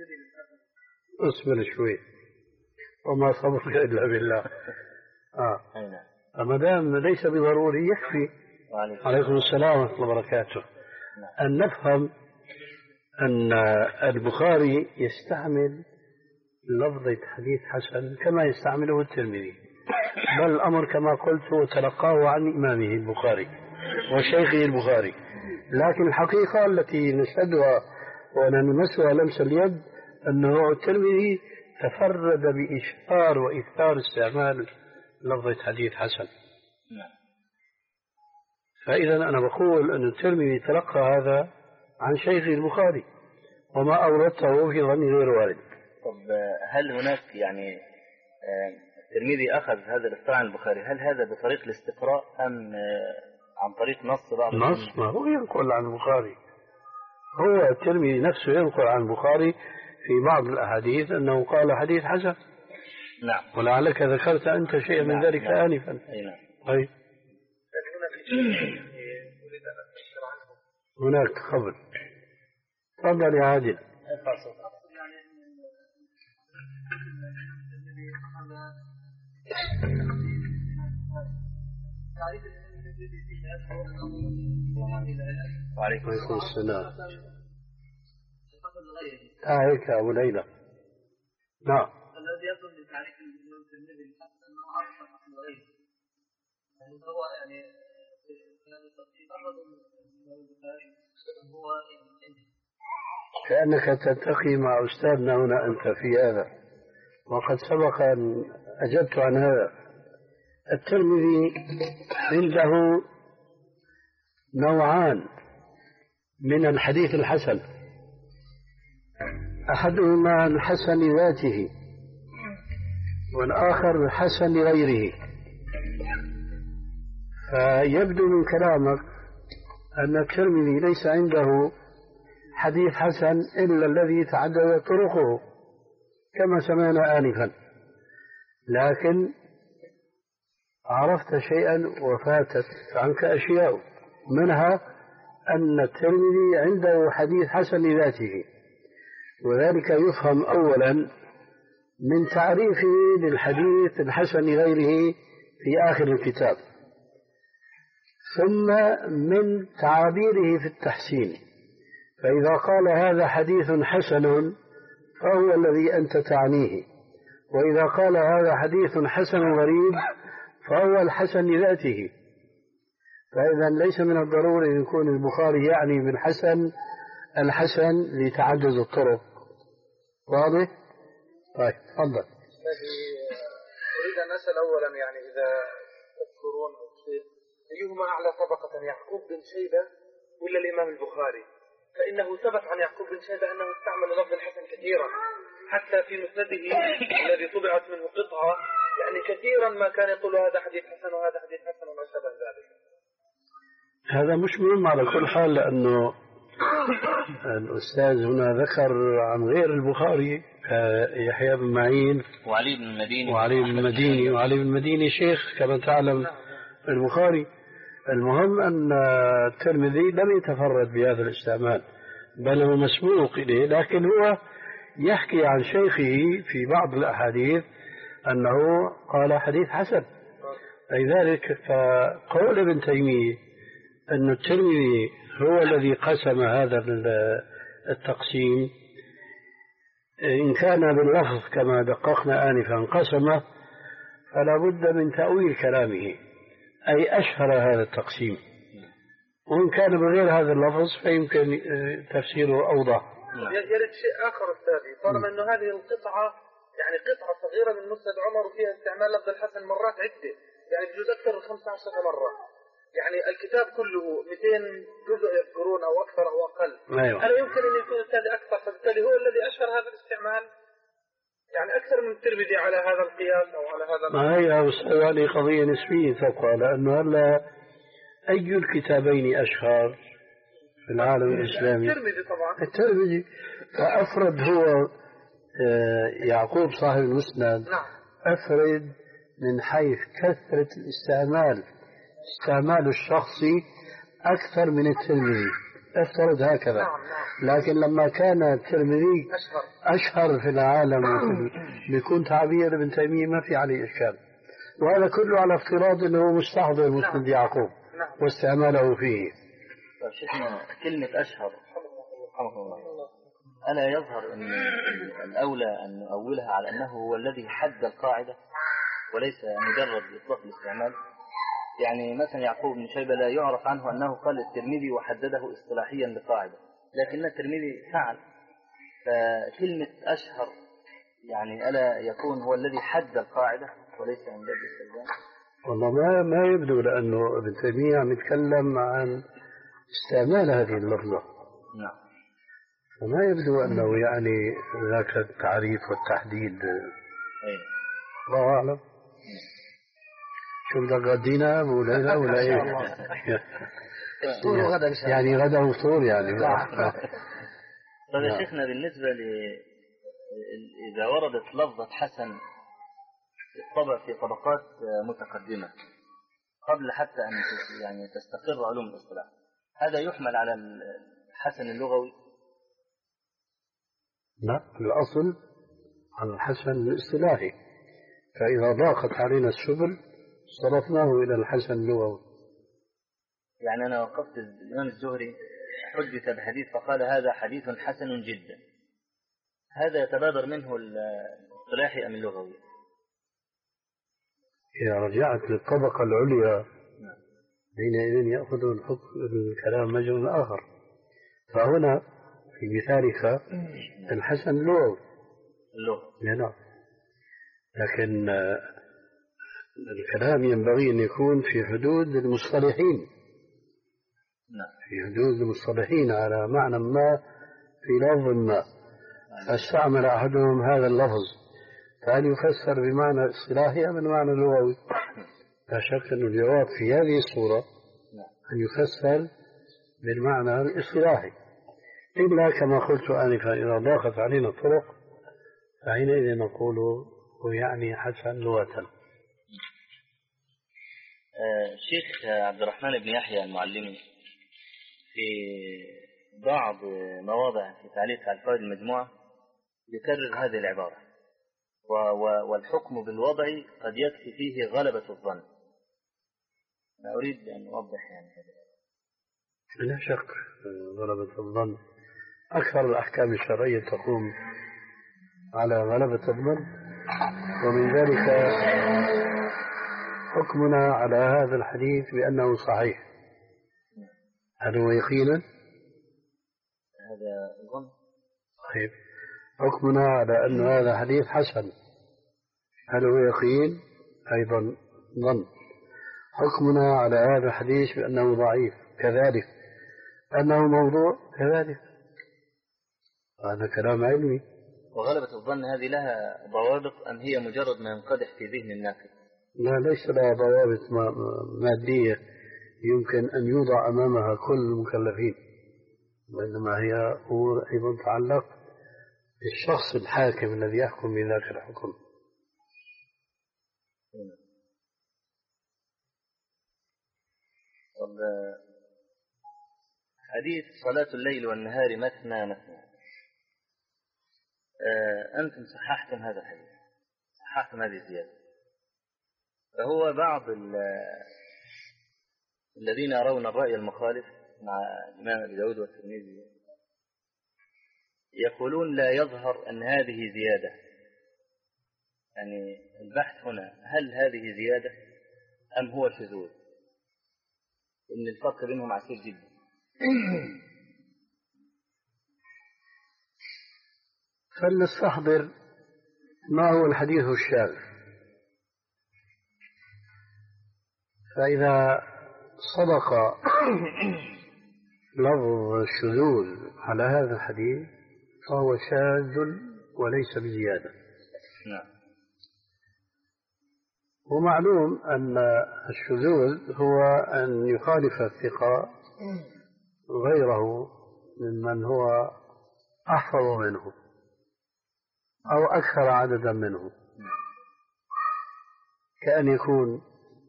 اصبر شوي، وما صبرك إلا بالله. آه. نعم. فما دام ليس بضروري يكفي. وعليكم. عليكم السلام ورحمة الله وبركاته. نعم. أن نفهم أن البخاري يستعمل لفظة حديث حسن كما يستعمله الترمذي، بل الأمر كما قلت هو تلقاه عن إمامه البخاري وشيخه البخاري. لكن الحقيقة التي نشهدها ونلمسها لمس اليد أنه الترمذي تفرد بإشهار وإكثار استعمال لفظة حديث حسن. نعم. فإذا أنا بقول أن الترمذي تلقى هذا عن شيخه البخاري، وما أوردته في ظني غير وارد. طب هل هناك يعني الترمذي أخذ هذا الاصطلاح عن البخاري، هل هذا بطريق الاستقراء أم عن طريق نص بعض؟ نص، ما هو ينقل عن البخاري، هو الترمذي نفسه ينقل عن البخاري في بعض الأحاديث أنه قال حديث حسن. نعم. ولعلك ذكرت أنت شيئا من ذلك نعم. آنفا. أي نعم. طيب. هناك خبر. تفضل يا عادل. وعليكم السلام. آه هيك أبو ليلى. نعم. الذي يصل لتعريف الإمام الترمذي أنه أصح من غيره. يعني هو يعني هو كأنك تلتقي مع أستاذنا هنا أنت في هذا، وقد سبق أن أجبت عن هذا. الترمذي عنده نوعان من الحديث الحسن، أحدهما الحسن لذاته والآخر الحسن لغيره. فيبدو من كلامك أن الترمذي ليس عنده حديث حسن إلا الذي تعدد طرقه كما سمعنا آنفا، لكن عرفت شيئا وفاتت عنك أشياء، منها أن الترمذي عنده حديث حسن لذاته، وذلك يفهم أولا من تعريفه للحديث الحسن لغيره في آخر الكتاب، ثم من تعابيره في التحسين. فإذا قال هذا حديث حسن فهو الذي أنت تعنيه، وإذا قال هذا حديث حسن غريب فهو الحسن لذاته. فإذا ليس من الضروري أن يكون البخاري يعني بالحسن الحسن لتعدد الطرق. واضح؟ طيب تفضل. أريد أن أسأل أولا، يعني إذا تذكرون أيهما أعلى طبقة، يعقوب بن شيبة ولا الإمام البخاري؟ فإنه ثبت عن يعقوب بن شيبة أنه استعمل لفظ الحسن كثيرا، حتى في مسنده الذي طبعت منه قطعة، يعني كثيرا ما كان يقول هذا حديث حسن وهذا حديث حسن وما شابه ذلك. هذا مش مهم على كل حال، لأنه الأستاذ هنا ذكر عن غير البخاري يحيى بن معين وعلي بن المديني وعلي بن المديني وعلي بن المديني شيخ كما تعلم البخاري. المهم أن الترمذي لم يتفرد بهذا الاستعمال، بل هو مسبوق إليه، لكن هو يحكي عن شيخه في بعض الأحاديث أنه قال حديث حسن. لذلك فقول ابن تيمية أن الترمذي هو الذي قسم هذا التقسيم، إن كان باللفظ كما دققنا آنفا قسمه، فلا بد من تأويل كلامه، أي أشهر هذا التقسيم، وإن كان بغير هذا اللفظ فيمكن تفسيره أوضح. يرد شيء آخر أستاذي، طالما أنه هذه القطعة يعني قطعة صغيرة من مسند عمر وفيها استعمال لفظ الحسن مرات عدة، يعني بجوز أكثر من خمسة عشر مرة، يعني الكتاب كله مئتين جزء يذكرون أو أكثر أو أقل. أيوة. أنا يمكن أن يكون أستاذي أكثر، فبالتالي هو الذي أشهر هذا الاستعمال، يعني أكثر من الترمذي على هذا القياس أو على هذا. ما هي هذه قضية نسبية تبقى، لأنه هلا أي الكتابين أشهر في العالم الإسلامي؟ الترمذي طبعا. الترمذي. فأفرد هو يعقوب صاحب المسند. نعم. أفرد من حيث كثرة الاستعمال، استعمال الشخصي أكثر من الترمذي، افترض هكذا. نعم نعم. لكن لما كان الترمذي أشهر, أشهر في العالم بيكون تعبير ابن تيمية ما في عليه إشكال، وهذا كله على افتراض أنه مستحضر مسند يعقوب واستعماله فيه. طيب شيخنا، كلمة أشهر رحمه الله ألا يظهر أن الأولى أن نؤولها على أنه هو الذي حد القاعدة وليس مجرد إطلاق الاستعمال؟ يعني مثلا يعقوب بن شيبة لا يعرف عنه أنه قال الترمذي وحدده اصطلاحيا لقاعدة، لكن الترمذي فعل. فكلمة أشهر يعني ألا يكون هو الذي حد القاعدة وليس من باب الاستخدام؟ والله ما ما يبدو، لأنه ابن تيمية عم يتكلم عن استعمال هذه اللفظة. نعم. فما يبدو أنه يعني ذاك التعريف والتحديد. أي. الله أعلم. شو بدك غدينا أبو ليلى ولا إيه؟ يعني غدا وفطور يعني. طيب يا شيخنا، بالنسبة ل إذا وردت لفظة حسن طبع في طبقات متقدمة قبل حتى أن يعني تستقر علوم الاصطلاح، هذا يحمل على الحسن اللغوي؟ لا، الأصل على الحسن الاصطلاحي، فإذا ضاقت علينا السبل صرفناه إلى الحسن اللغوي. يعني أنا وقفت الإمام الزهري حدث بحديث فقال هذا حديث حسن جدا، هذا يتبادر منه الاصطلاحي أم اللغوي؟ إذا رجعت للطبقة العليا حينئذ يأخذ الحكم الكلام مجرى آخر. فهنا في مثالك الحسن اللغوي اللغة، نعم، لكن الكلام ينبغي أن يكون في حدود المصطلحين، في حدود المصطلحين على معنى ما في لفظ ما، فاستعمل أحدهم هذا اللفظ، فهل يفسر بمعنى اصطلاحي أم بمعنى لغوي؟ لا شك أن الجواب في هذه الصورة أن يفسر بالمعنى الاصطلاحي، إلا كما قلت آنفا إذا ضاقت علينا الطرق فحينئذ نقول يعني حسن لغة. الشيخ عبد الرحمن بن يحيى المعلمي في بعض مواضع في تعليق على الفوائد المجموعة يكرر هذه العبارة، والحكم بالوضع قد يكفي فيه غلبة الظن. أنا أريد أن أوضح يعني هذا. لا شك غلبة الظن أكثر الأحكام الشرعية تقوم على غلبة الظن، ومن ذلك حكمنا على هذا الحديث بأنه صحيح. هل هو يقينا؟ هذا ظن. طيب، حكمنا على أن هذا حديث حسن، هل هو يقين؟ أيضا ظن. حكمنا على هذا الحديث بأنه ضعيف كذلك، أنه موضوع كذلك، هذا كلام علمي. وغلبة الظن هذه لها ضوابط أم هي مجرد ما ينقدح في ذهن الناقد؟ لا، ليس لها ضوابط مادية يمكن أن يوضع أمامها كل المكلفين، وإنما هي أمور أيضا تتعلق بالشخص الحاكم الذي يحكم بذاك الحكم. حديث صلاة الليل والنهار مثنى مثنى، آه أنتم صححتم هذا الحديث، صححتم هذه الزيادة، فهو بعض الذين يرون الرأي المخالف مع الإمام أبي داود والترمذي يقولون لا يظهر أن هذه زيادة. يعني البحث هنا هل هذه زيادة أم هو شذوذ؟ إن الفرق بينهم عسير جدا. فلنستحضر ما هو الحديث الشاذ، فإذا صدق لفظ الشذوذ على هذا الحديث فهو شاذ وليس بزيادة. نعم. ومعلوم أن الشذوذ هو أن يخالف الثقة غيره ممن هو أحفظ منه أو أكثر عددا منه، كأن يكون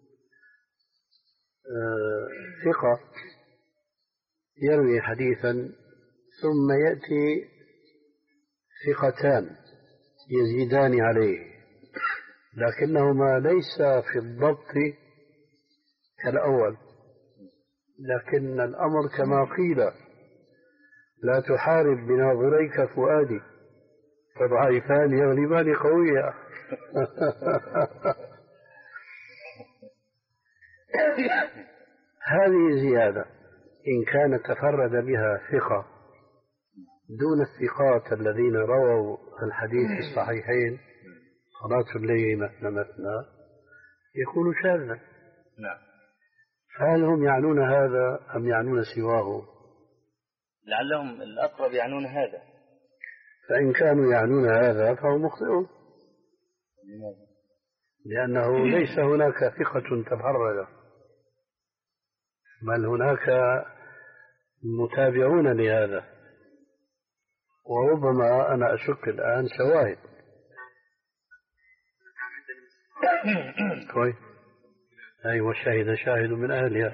ثقة يروي حديثا ثم يأتي ثقتان يزيدان عليه لكنهما ليس في الضبط كالأول، لكن الأمر كما قيل لا تحارب بناظريك فؤادي فضعيفان يغلبان قويا. هذه زيادة إن كان تفرد بها ثقة دون الثقات الذين رووا الحديث في الصحيحين صلاة الليل مثنى مثنى يكون شاذا. نعم. هل هم يعنون هذا أم يعنون سواه؟ لعلهم الأقرب يعنون هذا. فإن كانوا يعنون هذا فهم مخطئون. لأنه ليس هناك ثقة تفرد، بل هناك متابعون لهذا، وربما أنا أشك الآن شواهد. كويس. أيوة، شاهد شاهد من أهلها.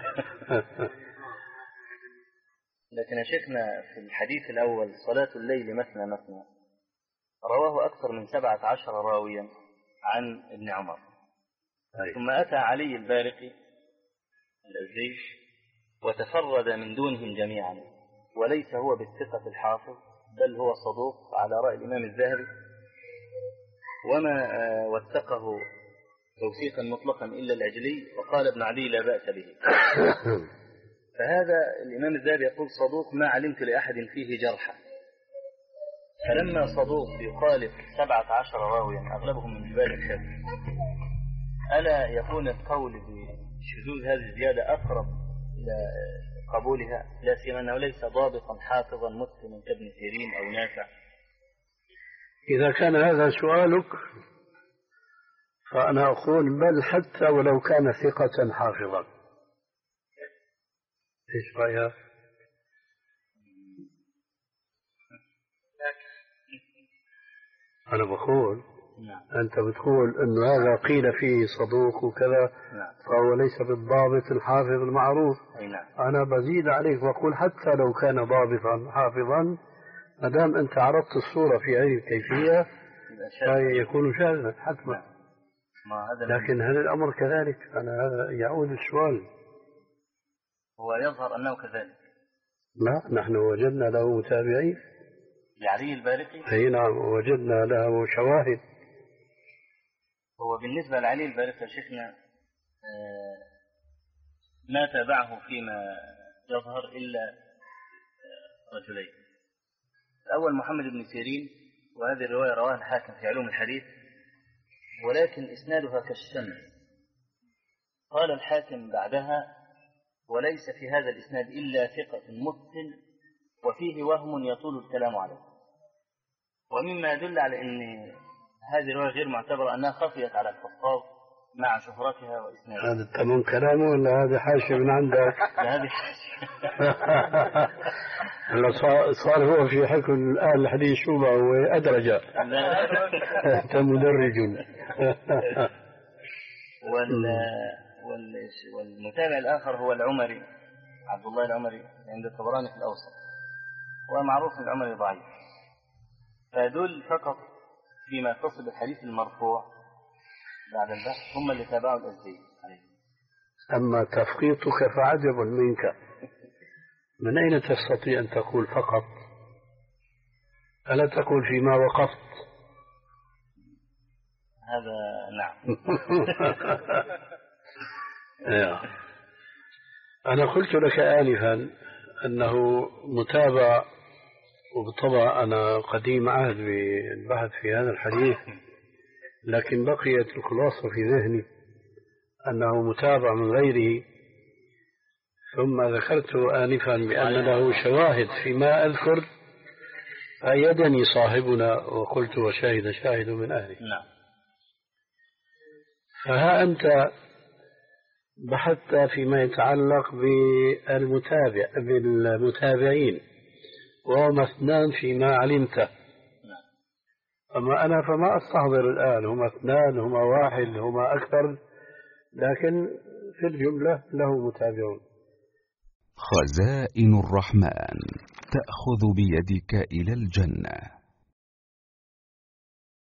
لكن يا شيخنا في الحديث الأول صلاة الليل مثنى مثنى رواه أكثر من سبعة عشر راويا عن ابن عمر. أي. ثم أتى علي البارقي الأزدي وتفرد من دونهم جميعا، وليس هو بالثقة الحافظ بل هو صدوق على رأي الإمام الذهبي، وما وثقه توثيقا مطلقا إلا العجلي، وقال ابن عدي لا بأس به. فهذا الإمام الذهبي يقول صدوق ما علمت لأحد فيه جرحا. فلما صدوق يخالف سبعة عشر راويا أغلبهم من جبال الشافعي، ألا يكون القول بشذوذ هذه الزيادة أقرب إلى قبولها، لا سيما أنه ليس ضابطا حافظا متقنا كابن سيرين أو نافع؟ إذا كان هذا سؤالك فأنا أقول بل حتى ولو كان ثقة حافظا. إيش رأيك؟ أنا بقول نعم. أنت بتقول أنه هذا قيل فيه صدوق وكذا نعم. فهو ليس بالضابط الحافظ المعروف. نعم. أنا بزيد عليك وأقول حتى لو كان ضابطا حافظا ما دام أنت عرضت الصورة في أي كيفية فيكون شاذا حتما. نعم. لكن هل الأمر كذلك؟ أنا هذا يعود السؤال. هو يظهر أنه كذلك. لا، نحن وجدنا له متابعين لعلي البارقي. أي نعم، وجدنا له شواهد. هو بالنسبة لعلي البارقي يا شيخنا ما تابعه فيما يظهر إلا رجلين. الأول محمد بن سيرين، وهذه الرواية رواها الحاكم في علوم الحديث، ولكن إسنادها كالشمس. قال الحاكم بعدها وليس في هذا الإسناد إلا ثقة متقن وفيه وهم يطول الكلام عليه. ومما يدل على أن هذه الرواية غير معتبرة أنها خفيت على الحفاظ مع شهرتها وإسنادها. هذا تمام كلامه ولا هذا حاشية من عندك؟ لا، هذه حاشية. صار هو في حكم الآن الحديث شو ما هو أدرجة. أنت مدرج. وال والمتابع الآخر هو العمري، عبد الله العمري عند الطبراني في الأوسط، ومعروف العمري ضعيف. فدول فقط فيما يتصل بالحديث المرفوع بعد البحث هم اللي تابعوا الأزدي. أما تفقيطك فعجب منك، من أين تستطيع أن تقول فقط؟ ألا تقول فيما وقفت؟ هذا نعم. أنا قلت لك آنفا أنه متابع، وبالطبع أنا قديم عهد بالبحث في هذا الحديث، لكن بقيت الخلاصة في ذهني أنه متابع من غيره. ثم ذكرت آنفا بأن له شواهد فيما أذكر، أيدني صاحبنا وقلت وشاهد شاهد من أهله. نعم. فها أنت بحثت فيما يتعلق بالمتابع بالمتابعين وهم اثنان فيما علمت. نعم. أما أنا فما أستحضر الآن هما اثنان هما واحد هما أكثر، لكن في الجملة له متابعون. خزائن الرحمن تأخذ بيدك إلى الجنة.